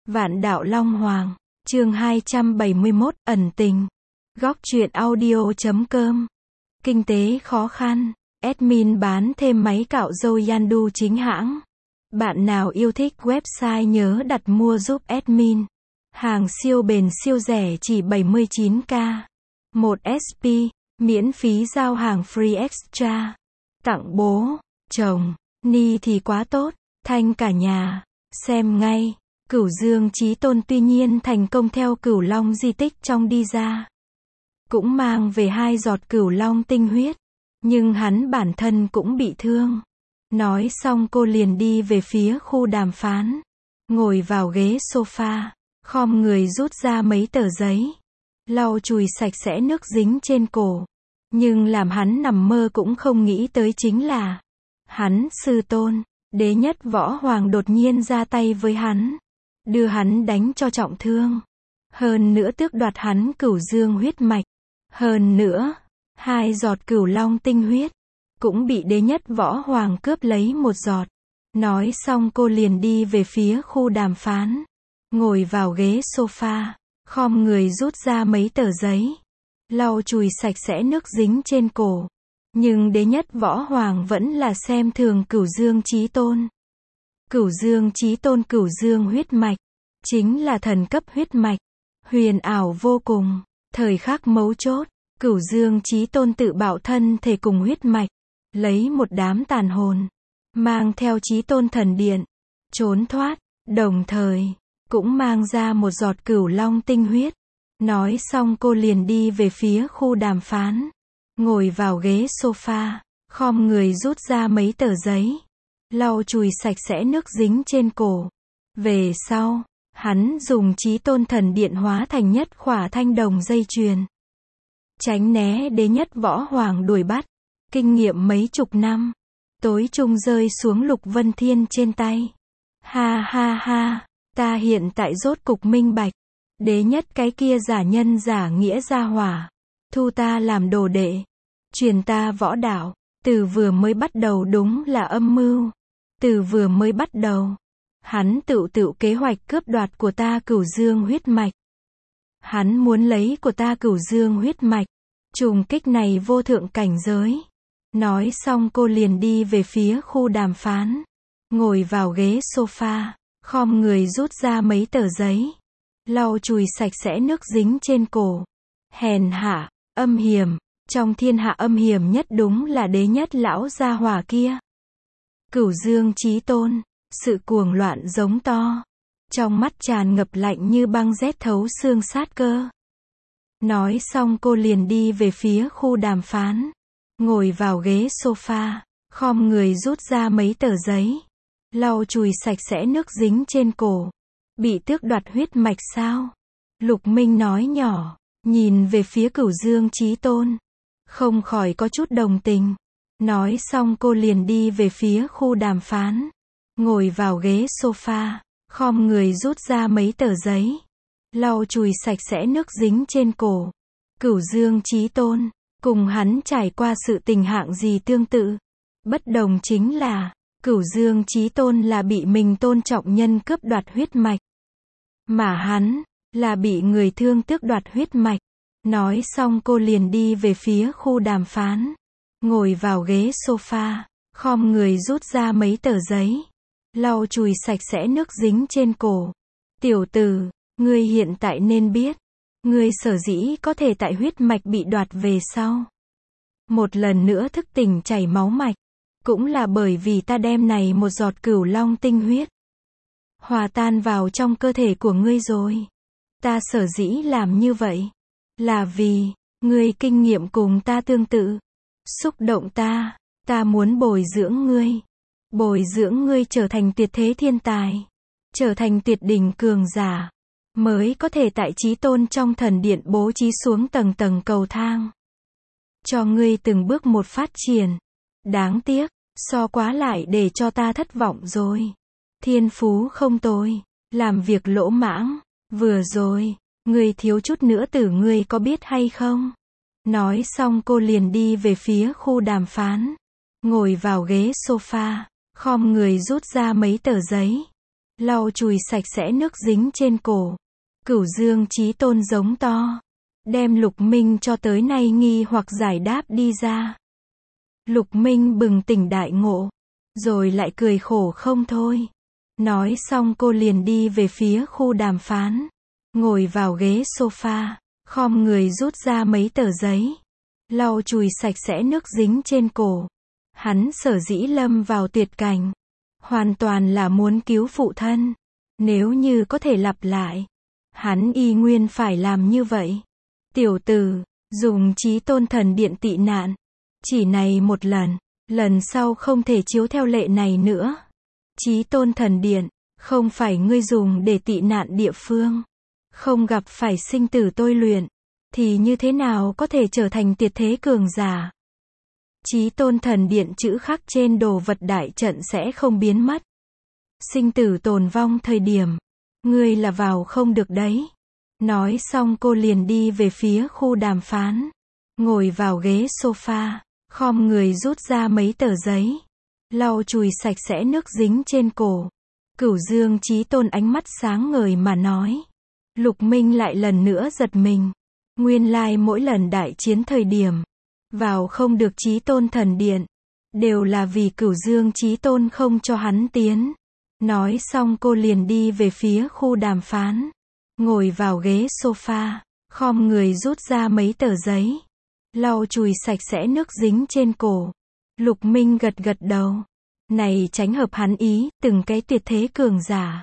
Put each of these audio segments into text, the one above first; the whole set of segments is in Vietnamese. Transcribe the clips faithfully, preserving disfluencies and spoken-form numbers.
Vạn Đạo Long Hoàng, chương hai trăm bảy mươi mốt, ẩn tình. Góc truyện audio chấm com. Kinh tế khó khăn, admin bán thêm máy cạo râu Yandu chính hãng. Bạn nào yêu thích website nhớ đặt mua giúp admin. Hàng siêu bền siêu rẻ chỉ bảy mươi chín k. một ét pê, miễn phí giao hàng free extra. Tặng bố, chồng, ni thì quá tốt, thanh cả nhà. Xem ngay. Cửu Dương Chí Tôn tuy nhiên thành công theo Cửu Long di tích trong đi ra. Cũng mang về hai giọt Cửu Long tinh huyết. Nhưng hắn bản thân cũng bị thương. Nói xong cô liền đi về phía khu đàm phán. Ngồi vào ghế sofa. Khom người rút ra mấy tờ giấy. Lau chùi sạch sẽ nước dính trên cổ. Nhưng làm hắn nằm mơ cũng không nghĩ tới chính là. Hắn sư tôn, đế nhất võ hoàng đột nhiên ra tay với hắn. Đưa hắn đánh cho trọng thương. Hơn nữa tước đoạt hắn Cửu Dương huyết mạch. Hơn nữa, hai giọt Cửu Long tinh huyết. Cũng bị đế nhất võ hoàng cướp lấy một giọt. Nói xong cô liền đi về phía khu đàm phán. Ngồi vào ghế sofa. Khom người rút ra mấy tờ giấy. Lau chùi sạch sẽ nước dính trên cổ. Nhưng đế nhất võ hoàng vẫn là xem thường Cửu Dương Chí Tôn. Cửu Dương Chí Tôn Cửu Dương huyết mạch. Chính là thần cấp huyết mạch. Huyền ảo vô cùng. Thời khắc mấu chốt. Cửu Dương Chí Tôn tự bạo thân thể cùng huyết mạch. Lấy một đám tàn hồn. Mang theo Chí Tôn thần điện. Trốn thoát. Đồng thời. Cũng mang ra một giọt Cửu Long tinh huyết. Nói xong cô liền đi về phía khu đàm phán. Ngồi vào ghế sofa. Khom người rút ra mấy tờ giấy. Lau chùi sạch sẽ nước dính trên cổ. Về sau, hắn dùng Chí Tôn thần điện hóa thành nhất khỏa thanh đồng dây chuyền. Tránh né đế nhất võ hoàng đuổi bắt. Kinh nghiệm mấy chục năm. Tối trung rơi xuống Lục Vân Thiên trên tay. Ha ha ha, ta hiện tại rốt cục minh bạch. Đế nhất cái kia giả nhân giả nghĩa gia hỏa. Thu ta làm đồ đệ. Truyền ta võ đạo. Từ vừa mới bắt đầu đúng là âm mưu. Từ vừa mới bắt đầu. Hắn tự tự kế hoạch cướp đoạt của ta Cửu Dương huyết mạch. Hắn muốn lấy của ta Cửu Dương huyết mạch. Trùng kích này vô thượng cảnh giới. Nói xong cô liền đi về phía khu đàm phán. Ngồi vào ghế sofa. Khom người rút ra mấy tờ giấy. Lau chùi sạch sẽ nước dính trên cổ. Hèn hạ, âm hiểm. Trong thiên hạ âm hiểm nhất đúng là đế nhất lão gia hỏa kia. Cửu Dương Chí Tôn. Sự cuồng loạn giống to. Trong mắt tràn ngập lạnh như băng rét thấu xương sát cơ. Nói xong cô liền đi về phía khu đàm phán. Ngồi vào ghế sofa. Khom người rút ra mấy tờ giấy. Lau chùi sạch sẽ nước dính trên cổ. Bị tước đoạt huyết mạch sao? Lục Minh nói nhỏ. Nhìn về phía Cửu Dương Chí Tôn. Không khỏi có chút đồng tình. Nói xong cô liền đi về phía khu đàm phán. Ngồi vào ghế sofa. Khom người rút ra mấy tờ giấy. Lau chùi sạch sẽ nước dính trên cổ. Cửu Dương Chí Tôn. Cùng hắn trải qua sự tình hạng gì tương tự. Bất đồng chính là. Cửu Dương Chí Tôn là bị mình tôn trọng nhân cướp đoạt huyết mạch. Mà hắn. Là bị người thương tước đoạt huyết mạch. Nói xong cô liền đi về phía khu đàm phán. Ngồi vào ghế sofa. Khom người rút ra mấy tờ giấy. Lau chùi sạch sẽ nước dính trên cổ. Tiểu tử, ngươi hiện tại nên biết. Ngươi sở dĩ có thể tại huyết mạch bị đoạt về sau. Một lần nữa thức tỉnh chảy máu mạch. Cũng là bởi vì ta đem này một giọt Cửu Long tinh huyết. Hòa tan vào trong cơ thể của ngươi rồi. Ta sở dĩ làm như vậy. Là vì, ngươi kinh nghiệm cùng ta tương tự. Xúc động ta, ta muốn bồi dưỡng ngươi. Bồi dưỡng ngươi trở thành tuyệt thế thiên tài. Trở thành tuyệt đỉnh cường giả. Mới có thể tại Chí Tôn trong thần điện bố trí xuống tầng tầng cầu thang. Cho ngươi từng bước một phát triển. Đáng tiếc, so quá lại để cho ta thất vọng rồi. Thiên phú không tồi. Làm việc lỗ mãng. Vừa rồi, ngươi thiếu chút nữa tử ngươi có biết hay không? Nói xong cô liền đi về phía khu đàm phán. Ngồi vào ghế sofa. Khom người rút ra mấy tờ giấy. lau chùi sạch sẽ nước dính trên cổ. Cửu Dương Chí Tôn giống to, đem Lục Minh cho tới nay nghi hoặc giải đáp đi ra. Lục Minh bừng tỉnh đại ngộ, rồi lại cười khổ không thôi. Nói xong cô liền đi về phía khu đàm phán, ngồi vào ghế sofa, khom người rút ra mấy tờ giấy, lau chùi sạch sẽ nước dính trên cổ. Hắn sở dĩ lâm vào tuyệt cảnh, hoàn toàn là muốn cứu phụ thân. Nếu như có thể lặp lại, hắn y nguyên phải làm như vậy. Tiểu tử, dùng Chí Tôn thần điện tị nạn. Chỉ này một lần, lần sau không thể chiếu theo lệ này nữa. Chí Tôn thần điện, không phải ngươi dùng để tị nạn địa phương. Không gặp phải sinh tử tôi luyện, thì như thế nào có thể trở thành tuyệt thế cường giả? Chí Tôn thần điện chữ khắc trên đồ vật đại trận sẽ không biến mất. Sinh tử tồn vong thời điểm, ngươi là vào không được đấy. Nói xong cô liền đi về phía khu đàm phán, ngồi vào ghế sofa, khom người rút ra mấy tờ giấy, lau chùi sạch sẽ nước dính trên cổ. Cửu Dương Chí Tôn ánh mắt sáng ngời mà nói. Lục Minh lại lần nữa giật mình. Nguyên lai mỗi lần đại chiến thời điểm, vào không được Chí Tôn thần điện, đều là vì Cửu Dương Chí Tôn không cho hắn tiến. Nói xong cô liền đi về phía khu đàm phán, ngồi vào ghế sofa, khom người rút ra mấy tờ giấy, lau chùi sạch sẽ nước dính trên cổ. Lục Minh gật gật đầu. Này tránh hợp hắn ý, từng cái tuyệt thế cường giả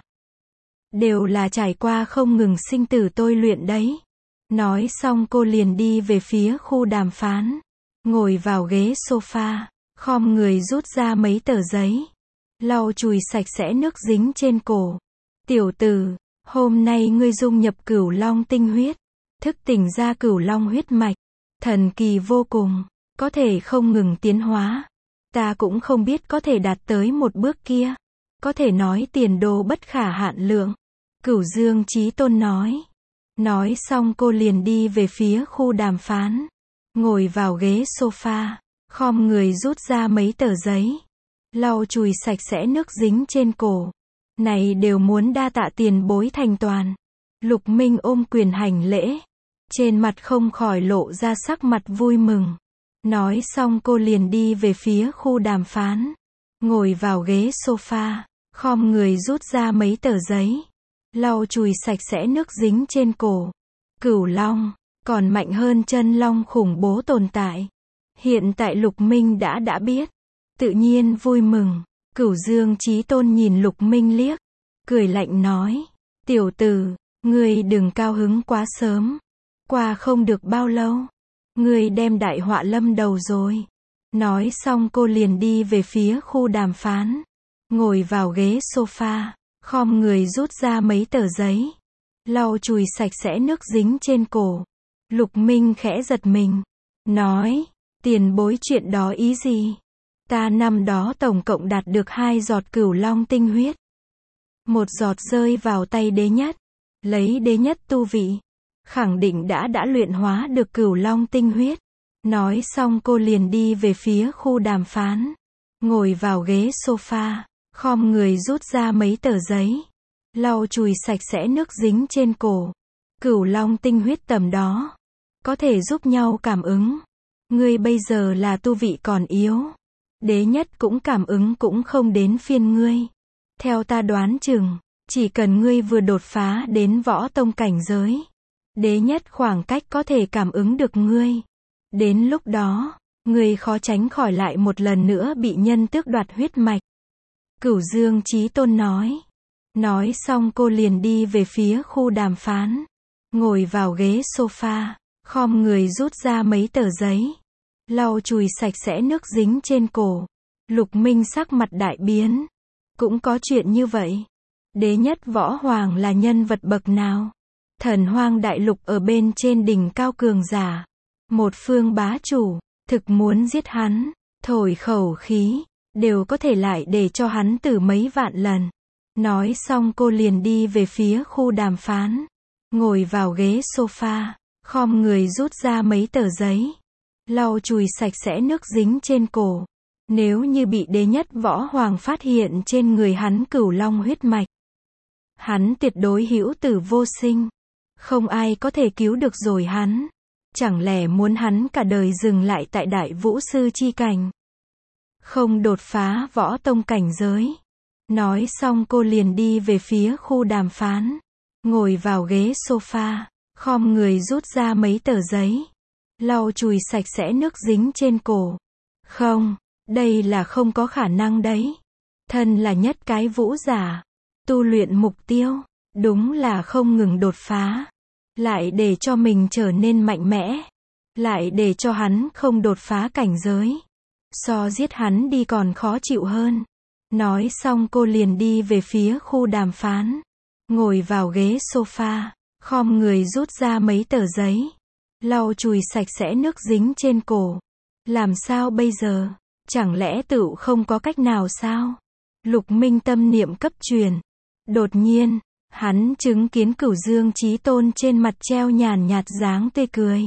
đều là trải qua không ngừng sinh tử tôi luyện đấy. Nói xong cô liền đi về phía khu đàm phán, ngồi vào ghế sofa, khom người rút ra mấy tờ giấy, lau chùi sạch sẽ nước dính trên cổ. Tiểu tử, hôm nay ngươi dung nhập Cửu Long tinh huyết, thức tỉnh ra Cửu Long huyết mạch, thần kỳ vô cùng, có thể không ngừng tiến hóa. Ta cũng không biết có thể đạt tới một bước kia, có thể nói tiền đồ bất khả hạn lượng. Cửu Dương Chí Tôn nói. Nói xong cô liền đi về phía khu đàm phán, ngồi vào ghế sofa, khom người rút ra mấy tờ giấy, lau chùi sạch sẽ nước dính trên cổ. Này đều muốn đa tạ tiền bối thành toàn. Lục Minh ôm quyền hành lễ, trên mặt không khỏi lộ ra sắc mặt vui mừng. Nói xong cô liền đi về phía khu đàm phán, ngồi vào ghế sofa, khom người rút ra mấy tờ giấy, lau chùi sạch sẽ nước dính trên cổ. Cửu Long, còn mạnh hơn chân long khủng bố tồn tại. Hiện tại Lục Minh đã đã biết, tự nhiên vui mừng. Cửu Dương Chí Tôn nhìn Lục Minh liếc, cười lạnh nói, tiểu tử, ngươi đừng cao hứng quá sớm. Qua không được bao lâu, ngươi đem đại họa lâm đầu rồi. Nói xong cô liền đi về phía khu đàm phán, ngồi vào ghế sofa, khom người rút ra mấy tờ giấy, lau chùi sạch sẽ nước dính trên cổ. Lục Minh khẽ giật mình, nói, tiền bối chuyện đó ý gì? Ta năm đó tổng cộng đạt được hai giọt Cửu Long tinh huyết. Một giọt rơi vào tay đế nhất, lấy đế nhất tu vị, khẳng định đã đã luyện hóa được Cửu Long tinh huyết. Nói xong cô liền đi về phía khu đàm phán, ngồi vào ghế sofa, khom người rút ra mấy tờ giấy, lau chùi sạch sẽ nước dính trên cổ. Cửu Long tinh huyết tầm đó, có thể giúp nhau cảm ứng. Ngươi bây giờ là tu vị còn yếu, đế nhất cũng cảm ứng cũng không đến phiên ngươi. Theo ta đoán chừng, chỉ cần ngươi vừa đột phá đến võ tông cảnh giới, đế nhất khoảng cách có thể cảm ứng được ngươi. Đến lúc đó, ngươi khó tránh khỏi lại một lần nữa bị nhân tước đoạt huyết mạch. Cửu Dương Chí Tôn nói. Nói xong cô liền đi về phía khu đàm phán, ngồi vào ghế sofa, khom người rút ra mấy tờ giấy, lau chùi sạch sẽ nước dính trên cổ. Lục Minh sắc mặt đại biến. Cũng có chuyện như vậy. Đế nhất võ hoàng là nhân vật bậc nào? Thần hoang đại lục ở bên trên đỉnh cao cường giả, một phương bá chủ, thực muốn giết hắn, thổi khẩu khí, đều có thể lại để cho hắn tử mấy vạn lần. Nói xong cô liền đi về phía khu đàm phán, ngồi vào ghế sofa, khom người rút ra mấy tờ giấy, lau chùi sạch sẽ nước dính trên cổ. Nếu như bị đế nhất võ hoàng phát hiện trên người hắn Cửu Long huyết mạch, Hắn tuyệt đối hữu tử vô sinh. Không ai có thể cứu được rồi hắn. Chẳng lẽ muốn hắn cả đời dừng lại tại đại vũ sư chi cảnh? Không đột phá võ tông cảnh giới. Nói xong cô liền đi về phía khu đàm phán. Ngồi vào ghế sofa, khom người rút ra mấy tờ giấy. Lau chùi sạch sẽ nước dính trên cổ. Không, đây là không có khả năng đấy. Thân là nhất cái vũ giả. Tu luyện mục tiêu, đúng là không ngừng đột phá. Lại để cho mình trở nên mạnh mẽ. Lại để cho hắn không đột phá cảnh giới. So giết hắn đi còn khó chịu hơn. Nói xong cô liền đi về phía khu đàm phán. Ngồi vào ghế sofa, khom người rút ra mấy tờ giấy. Lau chùi sạch sẽ nước dính trên cổ. Làm sao bây giờ? Chẳng lẽ tựu không có cách nào sao? Lục Minh tâm niệm cấp truyền. Đột nhiên, hắn chứng kiến Cửu Dương Chí Tôn trên mặt treo nhàn nhạt dáng tươi cười.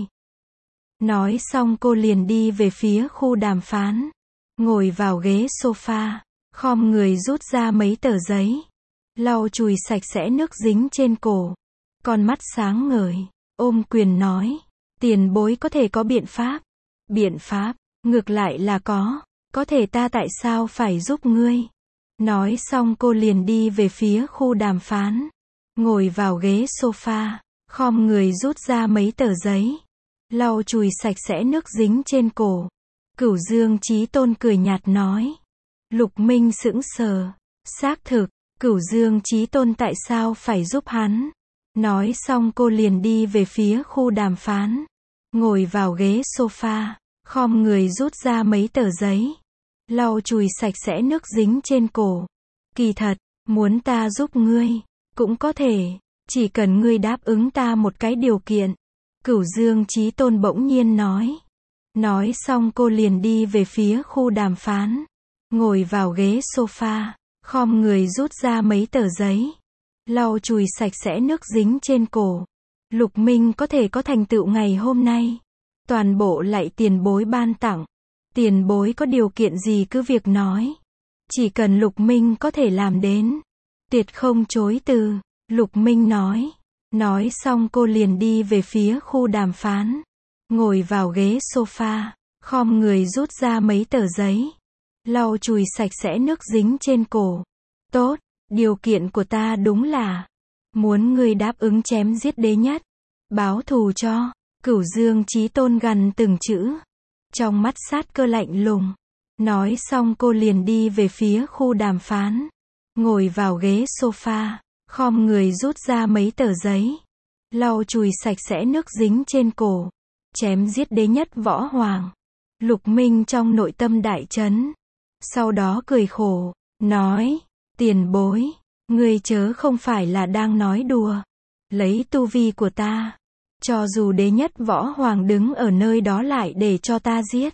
Nói xong cô liền đi về phía khu đàm phán. Ngồi vào ghế sofa, khom người rút ra mấy tờ giấy. Lau chùi sạch sẽ nước dính trên cổ. Con mắt sáng ngời, ôm quyền nói. Tiền bối có thể có biện pháp. Biện pháp, ngược lại là có. Có thể ta tại sao phải giúp ngươi? Nói xong cô liền đi về phía khu đàm phán. Ngồi vào ghế sofa, khom người rút ra mấy tờ giấy. Lau chùi sạch sẽ nước dính trên cổ. Cửu Dương Chí Tôn cười nhạt nói. Lục Minh sững sờ. Xác thực, Cửu Dương Chí Tôn tại sao phải giúp hắn? Nói xong cô liền đi về phía khu đàm phán. Ngồi vào ghế sofa, khom người rút ra mấy tờ giấy. Lau chùi sạch sẽ nước dính trên cổ. Kỳ thật, muốn ta giúp ngươi, cũng có thể, chỉ cần ngươi đáp ứng ta một cái điều kiện. Cửu Dương Chí Tôn bỗng nhiên nói. Nói xong cô liền đi về phía khu đàm phán. Ngồi vào ghế sofa, khom người rút ra mấy tờ giấy. Lau chùi sạch sẽ nước dính trên cổ. Lục Minh có thể có thành tựu ngày hôm nay. Toàn bộ lại tiền bối ban tặng. Tiền bối có điều kiện gì cứ việc nói. Chỉ cần Lục Minh có thể làm đến. Tuyệt không chối từ. Lục Minh nói. Nói xong cô liền đi về phía khu đàm phán. Ngồi vào ghế sofa, khom người rút ra mấy tờ giấy. Lau chùi sạch sẽ nước dính trên cổ. Tốt, điều kiện của ta đúng là muốn ngươi đáp ứng chém giết đế nhất. Báo thù cho. Cửu Dương Chí Tôn gằn từng chữ. Trong mắt sát cơ lạnh lùng. Nói xong cô liền đi về phía khu đàm phán. Ngồi vào ghế sofa, khom người rút ra mấy tờ giấy. Lau chùi sạch sẽ nước dính trên cổ. Chém giết đế nhất võ hoàng. Lục Minh trong nội tâm đại chấn. Sau đó cười khổ, nói. Tiền bối, ngươi chớ không phải là đang nói đùa. Lấy tu vi của ta. Cho dù đế nhất võ hoàng đứng ở nơi đó lại để cho ta giết.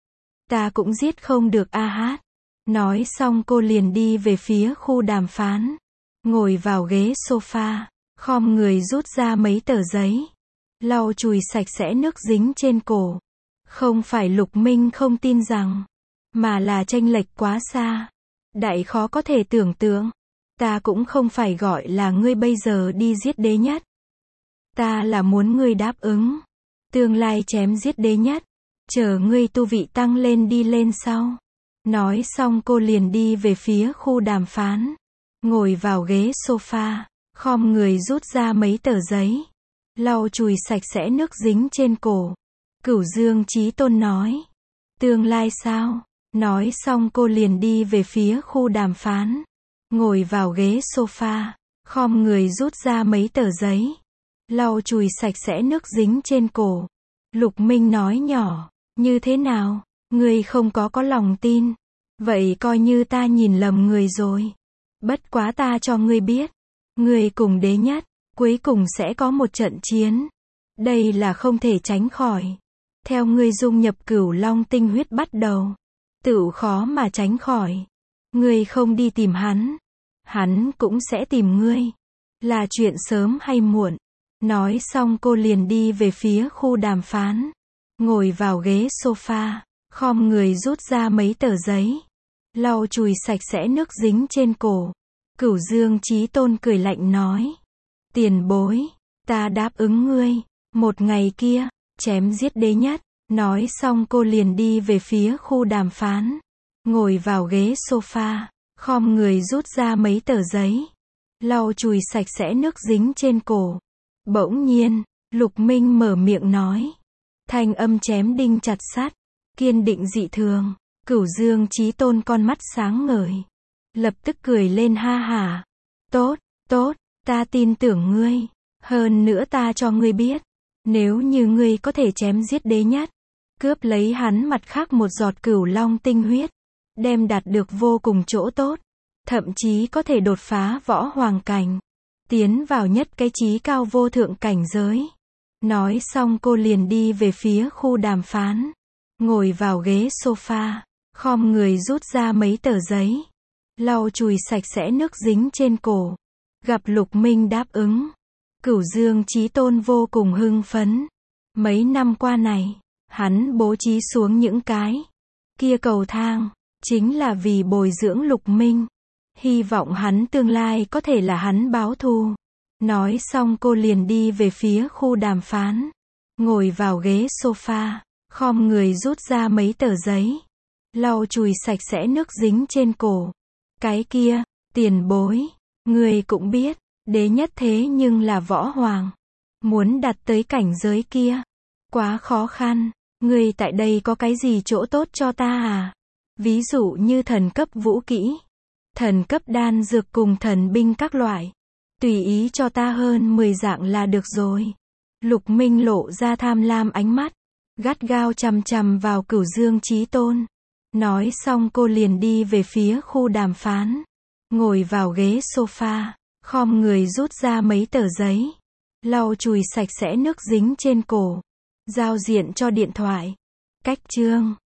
Ta cũng giết không được a hát. Nói xong cô liền đi về phía khu đàm phán. Ngồi vào ghế sofa, khom người rút ra mấy tờ giấy. Lau chùi sạch sẽ nước dính trên cổ. Không phải Lục Minh không tin rằng, mà là chênh lệch quá xa. Đại khó có thể tưởng tượng. Ta cũng không phải gọi là ngươi bây giờ đi giết đế nhất. Ta là muốn ngươi đáp ứng. Tương lai chém giết đế nhất. Chờ ngươi tu vị tăng lên đi lên sau. Nói xong cô liền đi về phía khu đàm phán. Ngồi vào ghế sofa, khom người rút ra mấy tờ giấy. Lau chùi sạch sẽ nước dính trên cổ. Cửu Dương Chí Tôn nói. Tương lai sao? Nói xong cô liền đi về phía khu đàm phán. Ngồi vào ghế sofa, khom người rút ra mấy tờ giấy. Lau chùi sạch sẽ nước dính trên cổ. Lục Minh nói nhỏ. Như thế nào? Ngươi không có có lòng tin. Vậy coi như ta nhìn lầm người rồi. Bất quá ta cho ngươi biết. Ngươi cùng đế nhất, cuối cùng sẽ có một trận chiến. Đây là không thể tránh khỏi. Theo ngươi dung nhập Cửu Long tinh huyết bắt đầu. Tựu khó mà tránh khỏi. Ngươi không đi tìm hắn. Hắn cũng sẽ tìm ngươi. Là chuyện sớm hay muộn. Nói xong cô liền đi về phía khu đàm phán. Ngồi vào ghế sofa, khom người rút ra mấy tờ giấy. Lau chùi sạch sẽ nước dính trên cổ. Cửu Dương Chí Tôn cười lạnh nói. Tiền bối, ta đáp ứng ngươi, một ngày kia, chém giết đế nhất. Nói xong cô liền đi về phía khu đàm phán. Ngồi vào ghế sofa, khom người rút ra mấy tờ giấy. Lau chùi sạch sẽ nước dính trên cổ. Bỗng nhiên, Lục Minh mở miệng nói. Thanh âm chém đinh chặt sắt, kiên định dị thường. Cửu Dương Chí Tôn con mắt sáng ngời. Lập tức cười lên ha hả. Tốt, tốt, ta tin tưởng ngươi. Hơn nữa ta cho ngươi biết. Nếu như ngươi có thể chém giết đế nhất, cướp lấy hắn mặt khác một giọt cửu long tinh huyết, đem đạt được vô cùng chỗ tốt, thậm chí có thể đột phá võ hoàng cảnh, tiến vào nhất cái chí cao vô thượng cảnh giới. Nói xong cô liền đi về phía khu đàm phán, ngồi vào ghế sofa, khom người rút ra mấy tờ giấy, lau chùi sạch sẽ nước dính trên cổ. Gặp Lục Minh đáp ứng, Cửu Dương Chí Tôn vô cùng hưng phấn. Mấy năm qua này, hắn bố trí xuống những cái kia cầu thang, chính là vì bồi dưỡng Lục Minh. Hy vọng hắn tương lai có thể là hắn báo thù. Nói xong cô liền đi về phía khu đàm phán, ngồi vào ghế sofa, khom người rút ra mấy tờ giấy, lau chùi sạch sẽ nước dính trên cổ. Cái kia, tiền bối, người cũng biết, đế nhất thế nhưng là võ hoàng. Muốn đạt tới cảnh giới kia, quá khó khăn. Người tại đây có cái gì chỗ tốt cho ta à? Ví dụ như thần cấp vũ kỹ, thần cấp đan dược cùng thần binh các loại. Tùy ý cho ta hơn mười dạng là được rồi. Lục Minh lộ ra tham lam ánh mắt, gắt gao chằm chằm vào Cửu Dương Chí Tôn. Nói xong cô liền đi về phía khu đàm phán, ngồi vào ghế sofa, khom người rút ra mấy tờ giấy, lau chùi sạch sẽ nước dính trên cổ, giao diện cho điện thoại. Cách chương